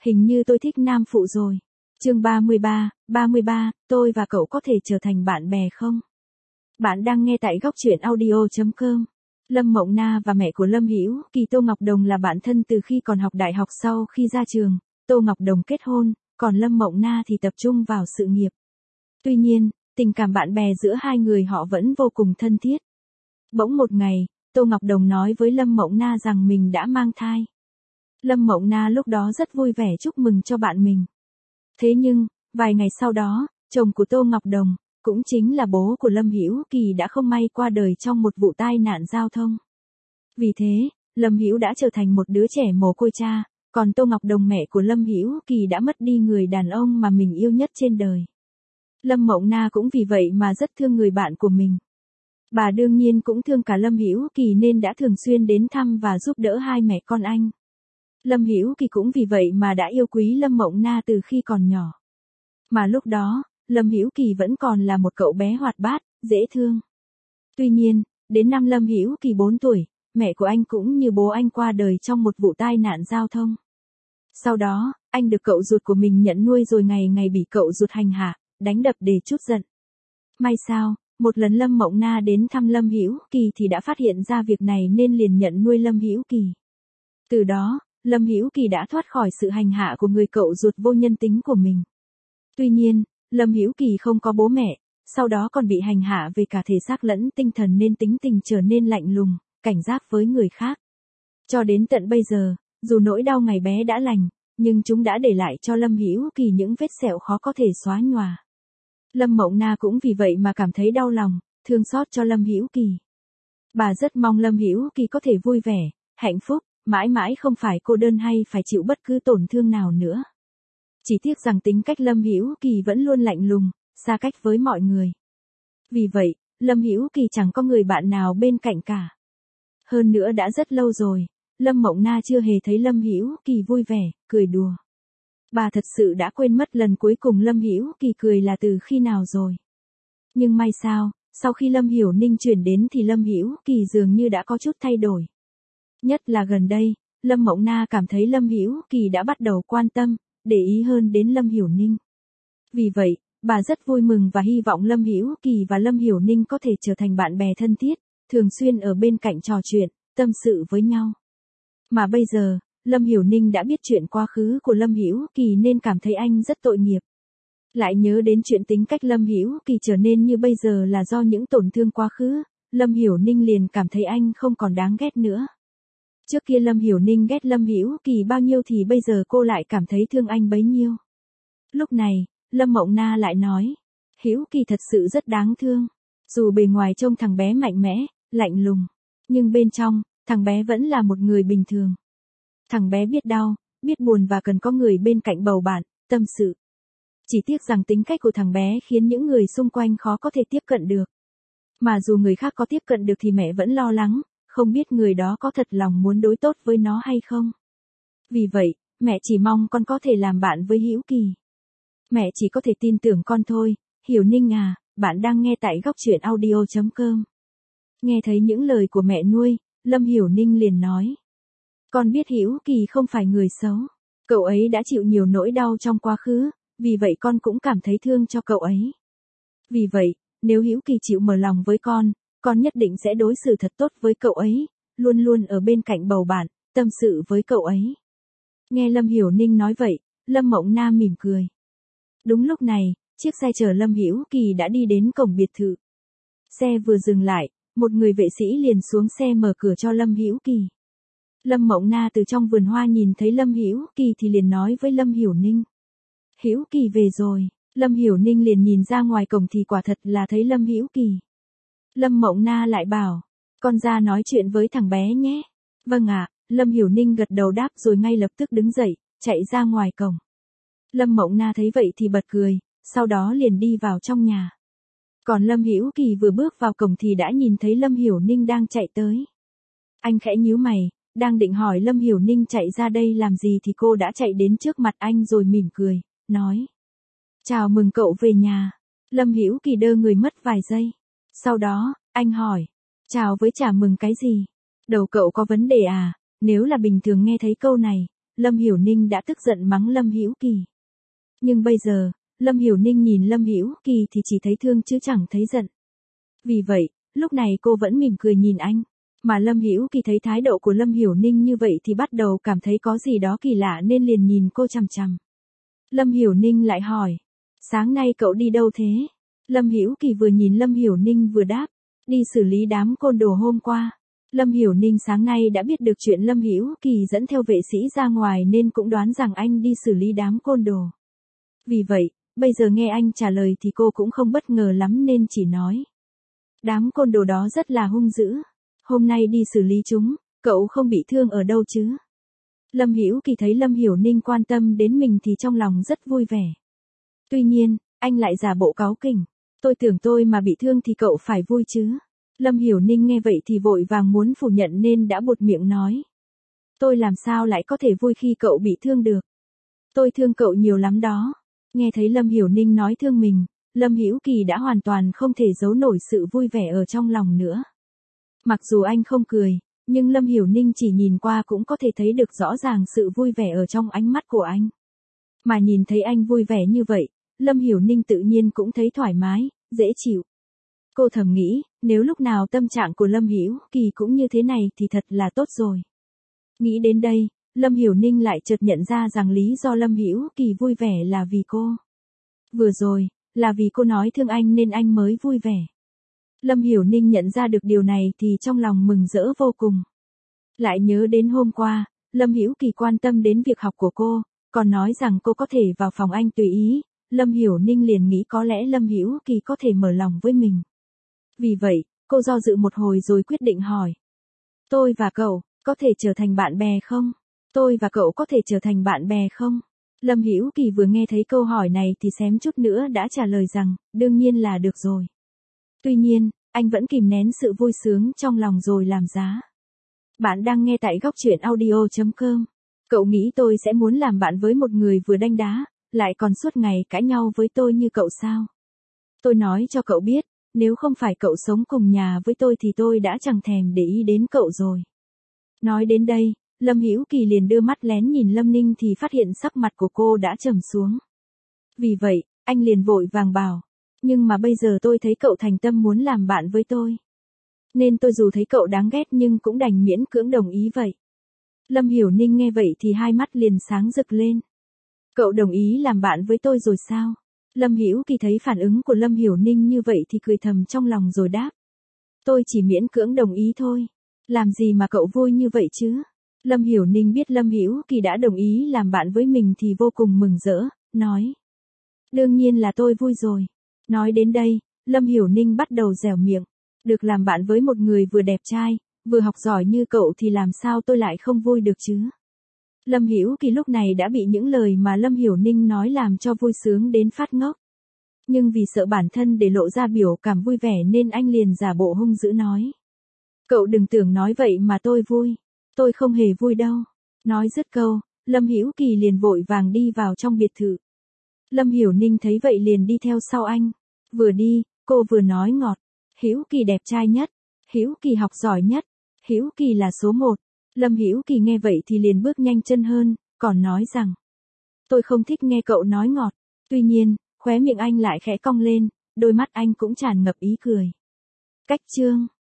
Hình như tôi thích nam phụ rồi. Chương 33, tôi và cậu có thể trở thành bạn bè không? Bạn đang nghe tại góc truyện audio.com. Lâm Mộng Na và mẹ của Lâm Hữu Kỳ Tô Ngọc Đồng là bạn thân từ khi còn học đại học. Sau khi ra trường, Tô Ngọc Đồng kết hôn, còn Lâm Mộng Na thì tập trung vào sự nghiệp. Tuy nhiên, tình cảm bạn bè giữa hai người họ vẫn vô cùng thân thiết. Bỗng một ngày, Tô Ngọc Đồng nói với Lâm Mộng Na rằng mình đã mang thai. Lâm Mộng Na lúc đó rất vui vẻ chúc mừng cho bạn mình. Thế nhưng, vài ngày sau đó, chồng của Tô Ngọc Đồng, cũng chính là bố của Lâm Hữu Kỳ đã không may qua đời trong một vụ tai nạn giao thông. Vì thế, Lâm Hữu đã trở thành một đứa trẻ mồ côi cha, còn Tô Ngọc Đồng mẹ của Lâm Hữu Kỳ đã mất đi người đàn ông mà mình yêu nhất trên đời. Lâm Mộng Na cũng vì vậy mà rất thương người bạn của mình. Bà đương nhiên cũng thương cả Lâm Hữu Kỳ nên đã thường xuyên đến thăm và giúp đỡ hai mẹ con anh. Lâm Hữu Kỳ cũng vì vậy mà đã yêu quý Lâm Mộng Na từ khi còn nhỏ. Mà lúc đó, Lâm Hữu Kỳ vẫn còn là một cậu bé hoạt bát, dễ thương. Tuy nhiên, đến năm Lâm Hữu Kỳ 4 tuổi, mẹ của anh cũng như bố anh qua đời trong một vụ tai nạn giao thông. Sau đó, anh được cậu ruột của mình nhận nuôi rồi ngày ngày bị cậu ruột hành hạ, đánh đập để trút giận. May sao, một lần Lâm Mộng Na đến thăm Lâm Hữu Kỳ thì đã phát hiện ra việc này nên liền nhận nuôi Lâm Hữu Kỳ. Từ đó, Lâm Hữu Kỳ đã thoát khỏi sự hành hạ của người cậu ruột vô nhân tính của mình. Tuy nhiên, Lâm Hữu Kỳ không có bố mẹ, sau đó còn bị hành hạ về cả thể xác lẫn tinh thần nên tính tình trở nên lạnh lùng, cảnh giác với người khác. Cho đến tận bây giờ, dù nỗi đau ngày bé đã lành, nhưng chúng đã để lại cho Lâm Hữu Kỳ những vết sẹo khó có thể xóa nhòa. Lâm Mộng Na cũng vì vậy mà cảm thấy đau lòng, thương xót cho Lâm Hữu Kỳ. Bà rất mong Lâm Hữu Kỳ có thể vui vẻ, hạnh phúc, mãi mãi không phải cô đơn hay phải chịu bất cứ tổn thương nào nữa. Chỉ tiếc rằng tính cách Lâm Hữu Kỳ vẫn luôn lạnh lùng, xa cách với mọi người. Vì vậy, Lâm Hữu Kỳ chẳng có người bạn nào bên cạnh cả. Hơn nữa đã rất lâu rồi, Lâm Mộng Na chưa hề thấy Lâm Hữu Kỳ vui vẻ, cười đùa. Bà thật sự đã quên mất lần cuối cùng Lâm Hữu Kỳ cười là từ khi nào rồi. Nhưng may sao, sau khi Lâm Hiểu Ninh chuyển đến thì Lâm Hữu Kỳ dường như đã có chút thay đổi. Nhất là gần đây, Lâm Mộng Na cảm thấy Lâm Hữu Kỳ đã bắt đầu quan tâm, để ý hơn đến Lâm Hiểu Ninh. Vì vậy, bà rất vui mừng và hy vọng Lâm Hữu Kỳ và Lâm Hiểu Ninh có thể trở thành bạn bè thân thiết, thường xuyên ở bên cạnh trò chuyện, tâm sự với nhau. Mà bây giờ, Lâm Hiểu Ninh đã biết chuyện quá khứ của Lâm Hữu Kỳ nên cảm thấy anh rất tội nghiệp. Lại nhớ đến chuyện tính cách Lâm Hữu Kỳ trở nên như bây giờ là do những tổn thương quá khứ, Lâm Hiểu Ninh liền cảm thấy anh không còn đáng ghét nữa. Trước kia Lâm Hiểu Ninh ghét Lâm Hữu Kỳ bao nhiêu thì bây giờ cô lại cảm thấy thương anh bấy nhiêu. Lúc này, Lâm Mộng Na lại nói, Hữu Kỳ thật sự rất đáng thương. Dù bề ngoài trông thằng bé mạnh mẽ, lạnh lùng, nhưng bên trong, thằng bé vẫn là một người bình thường. Thằng bé biết đau, biết buồn và cần có người bên cạnh bầu bạn, tâm sự. Chỉ tiếc rằng tính cách của thằng bé khiến những người xung quanh khó có thể tiếp cận được. Mà dù người khác có tiếp cận được thì mẹ vẫn lo lắng, không biết người đó có thật lòng muốn đối tốt với nó hay không. Vì vậy, mẹ chỉ mong con có thể làm bạn với Hữu Kỳ. Mẹ chỉ có thể tin tưởng con thôi. Hiểu Ninh à, bạn đang nghe tại góc truyện audio.com. Nghe thấy những lời của mẹ nuôi, Lâm Hiểu Ninh liền nói. Con biết Hữu Kỳ không phải người xấu. Cậu ấy đã chịu nhiều nỗi đau trong quá khứ, vì vậy con cũng cảm thấy thương cho cậu ấy. Vì vậy, nếu Hữu Kỳ chịu mở lòng với con nhất định sẽ đối xử thật tốt với cậu ấy, luôn luôn ở bên cạnh bầu bạn, tâm sự với cậu ấy. Nghe Lâm Hiểu Ninh nói vậy, Lâm Mộng Na mỉm cười. Đúng lúc này, chiếc xe chở Lâm Hữu Kỳ đã đi đến cổng biệt thự. Xe vừa dừng lại, một người vệ sĩ liền xuống xe mở cửa cho Lâm Hữu Kỳ. Lâm Mộng Na từ trong vườn hoa nhìn thấy Lâm Hữu Kỳ thì liền nói với Lâm Hiểu Ninh. Hữu Kỳ về rồi. Lâm Hiểu Ninh liền nhìn ra ngoài cổng thì quả thật là thấy Lâm Hữu Kỳ. Lâm Mộng Na lại bảo, con ra nói chuyện với thằng bé nhé. Vâng ạ, Lâm Hiểu Ninh gật đầu đáp rồi ngay lập tức đứng dậy, chạy ra ngoài cổng. Lâm Mộng Na thấy vậy thì bật cười, sau đó liền đi vào trong nhà. Còn Lâm Hữu Kỳ vừa bước vào cổng thì đã nhìn thấy Lâm Hiểu Ninh đang chạy tới. Anh khẽ nhíu mày, đang định hỏi Lâm Hiểu Ninh chạy ra đây làm gì thì cô đã chạy đến trước mặt anh rồi mỉm cười, nói. Chào mừng cậu về nhà. Lâm Hữu Kỳ đơ người mất vài giây. Sau đó, anh hỏi. Chào với chào mừng cái gì? Đầu cậu có vấn đề à? Nếu là bình thường nghe thấy câu này, Lâm Hiểu Ninh đã tức giận mắng Lâm Hữu Kỳ. Nhưng bây giờ, Lâm Hiểu Ninh nhìn Lâm Hữu Kỳ thì chỉ thấy thương chứ chẳng thấy giận. Vì vậy, lúc này cô vẫn mỉm cười nhìn anh. Mà Lâm Hữu Kỳ thấy thái độ của Lâm Hiểu Ninh như vậy thì bắt đầu cảm thấy có gì đó kỳ lạ nên liền nhìn cô chằm chằm. Lâm Hiểu Ninh lại hỏi, sáng nay cậu đi đâu thế? Lâm Hữu Kỳ vừa nhìn Lâm Hiểu Ninh vừa đáp, đi xử lý đám côn đồ hôm qua. Lâm Hiểu Ninh sáng nay đã biết được chuyện Lâm Hữu Kỳ dẫn theo vệ sĩ ra ngoài nên cũng đoán rằng anh đi xử lý đám côn đồ. Vì vậy, bây giờ nghe anh trả lời thì cô cũng không bất ngờ lắm nên chỉ nói. Đám côn đồ đó rất là hung dữ. Hôm nay đi xử lý chúng, cậu không bị thương ở đâu chứ? Lâm Hữu Kỳ thấy Lâm Hiểu Ninh quan tâm đến mình thì trong lòng rất vui vẻ. Tuy nhiên, anh lại giả bộ cáu kỉnh. Tôi tưởng tôi mà bị thương thì cậu phải vui chứ. Lâm Hiểu Ninh nghe vậy thì vội vàng muốn phủ nhận nên đã buột miệng nói. Tôi làm sao lại có thể vui khi cậu bị thương được? Tôi thương cậu nhiều lắm đó. Nghe thấy Lâm Hiểu Ninh nói thương mình, Lâm Hữu Kỳ đã hoàn toàn không thể giấu nổi sự vui vẻ ở trong lòng nữa. Mặc dù anh không cười, nhưng Lâm Hiểu Ninh chỉ nhìn qua cũng có thể thấy được rõ ràng sự vui vẻ ở trong ánh mắt của anh. Mà nhìn thấy anh vui vẻ như vậy, Lâm Hiểu Ninh tự nhiên cũng thấy thoải mái, dễ chịu. Cô thầm nghĩ, nếu lúc nào tâm trạng của Lâm Hữu Kỳ cũng như thế này thì thật là tốt rồi. Nghĩ đến đây, Lâm Hiểu Ninh lại chợt nhận ra rằng lý do Lâm Hữu Kỳ vui vẻ là vì cô. Vừa rồi, là vì cô nói thương anh nên anh mới vui vẻ. Lâm Hiểu Ninh nhận ra được điều này thì trong lòng mừng rỡ vô cùng. Lại nhớ đến hôm qua, Lâm Hữu Kỳ quan tâm đến việc học của cô, còn nói rằng cô có thể vào phòng anh tùy ý. Lâm Hiểu Ninh liền nghĩ có lẽ Lâm Hữu Kỳ có thể mở lòng với mình. Vì vậy, cô do dự một hồi rồi quyết định hỏi. Tôi và cậu, có thể trở thành bạn bè không? Tôi và cậu có thể trở thành bạn bè không? Lâm Hữu Kỳ vừa nghe thấy câu hỏi này thì xém chút nữa đã trả lời rằng, đương nhiên là được rồi. Tuy nhiên, anh vẫn kìm nén sự vui sướng trong lòng rồi làm giá. Bạn đang nghe tại góc truyện audio.com. Cậu nghĩ tôi sẽ muốn làm bạn với một người vừa đanh đá, lại còn suốt ngày cãi nhau với tôi như cậu sao? Tôi nói cho cậu biết, nếu không phải cậu sống cùng nhà với tôi thì tôi đã chẳng thèm để ý đến cậu rồi. Nói đến đây, Lâm Hữu Kỳ liền đưa mắt lén nhìn Lâm Ninh thì phát hiện sắc mặt của cô đã trầm xuống. Vì vậy, anh liền vội vàng bảo, nhưng mà bây giờ tôi thấy cậu thành tâm muốn làm bạn với tôi. Nên tôi dù thấy cậu đáng ghét nhưng cũng đành miễn cưỡng đồng ý vậy. Lâm Hiểu Ninh nghe vậy thì hai mắt liền sáng rực lên. Cậu đồng ý làm bạn với tôi rồi sao? Lâm Hữu Kỳ thấy phản ứng của Lâm Hiểu Ninh như vậy thì cười thầm trong lòng rồi đáp. Tôi chỉ miễn cưỡng đồng ý thôi. Làm gì mà cậu vui như vậy chứ? Lâm Hiểu Ninh biết Lâm Hữu Kỳ đã đồng ý làm bạn với mình thì vô cùng mừng rỡ, nói. Đương nhiên là tôi vui rồi. Nói đến đây, Lâm Hiểu Ninh bắt đầu dẻo miệng. Được làm bạn với một người vừa đẹp trai, vừa học giỏi như cậu thì làm sao tôi lại không vui được chứ? Lâm Hữu Kỳ lúc này đã bị những lời mà Lâm Hiểu Ninh nói làm cho vui sướng đến phát ngốc. Nhưng vì sợ bản thân để lộ ra biểu cảm vui vẻ nên anh liền giả bộ hung dữ nói. Cậu đừng tưởng nói vậy mà tôi vui. Tôi không hề vui đâu. Nói dứt câu, Lâm Hữu Kỳ liền vội vàng đi vào trong biệt thự. Lâm Hiểu Ninh thấy vậy liền đi theo sau anh. Vừa đi, cô vừa nói ngọt. Hữu Kỳ đẹp trai nhất. Hữu Kỳ học giỏi nhất. Hữu Kỳ là số 1. Lâm Hữu Kỳ nghe vậy thì liền bước nhanh chân hơn, còn nói rằng. Tôi không thích nghe cậu nói ngọt. Tuy nhiên, khóe miệng anh lại khẽ cong lên, đôi mắt anh cũng tràn ngập ý cười. Cách chương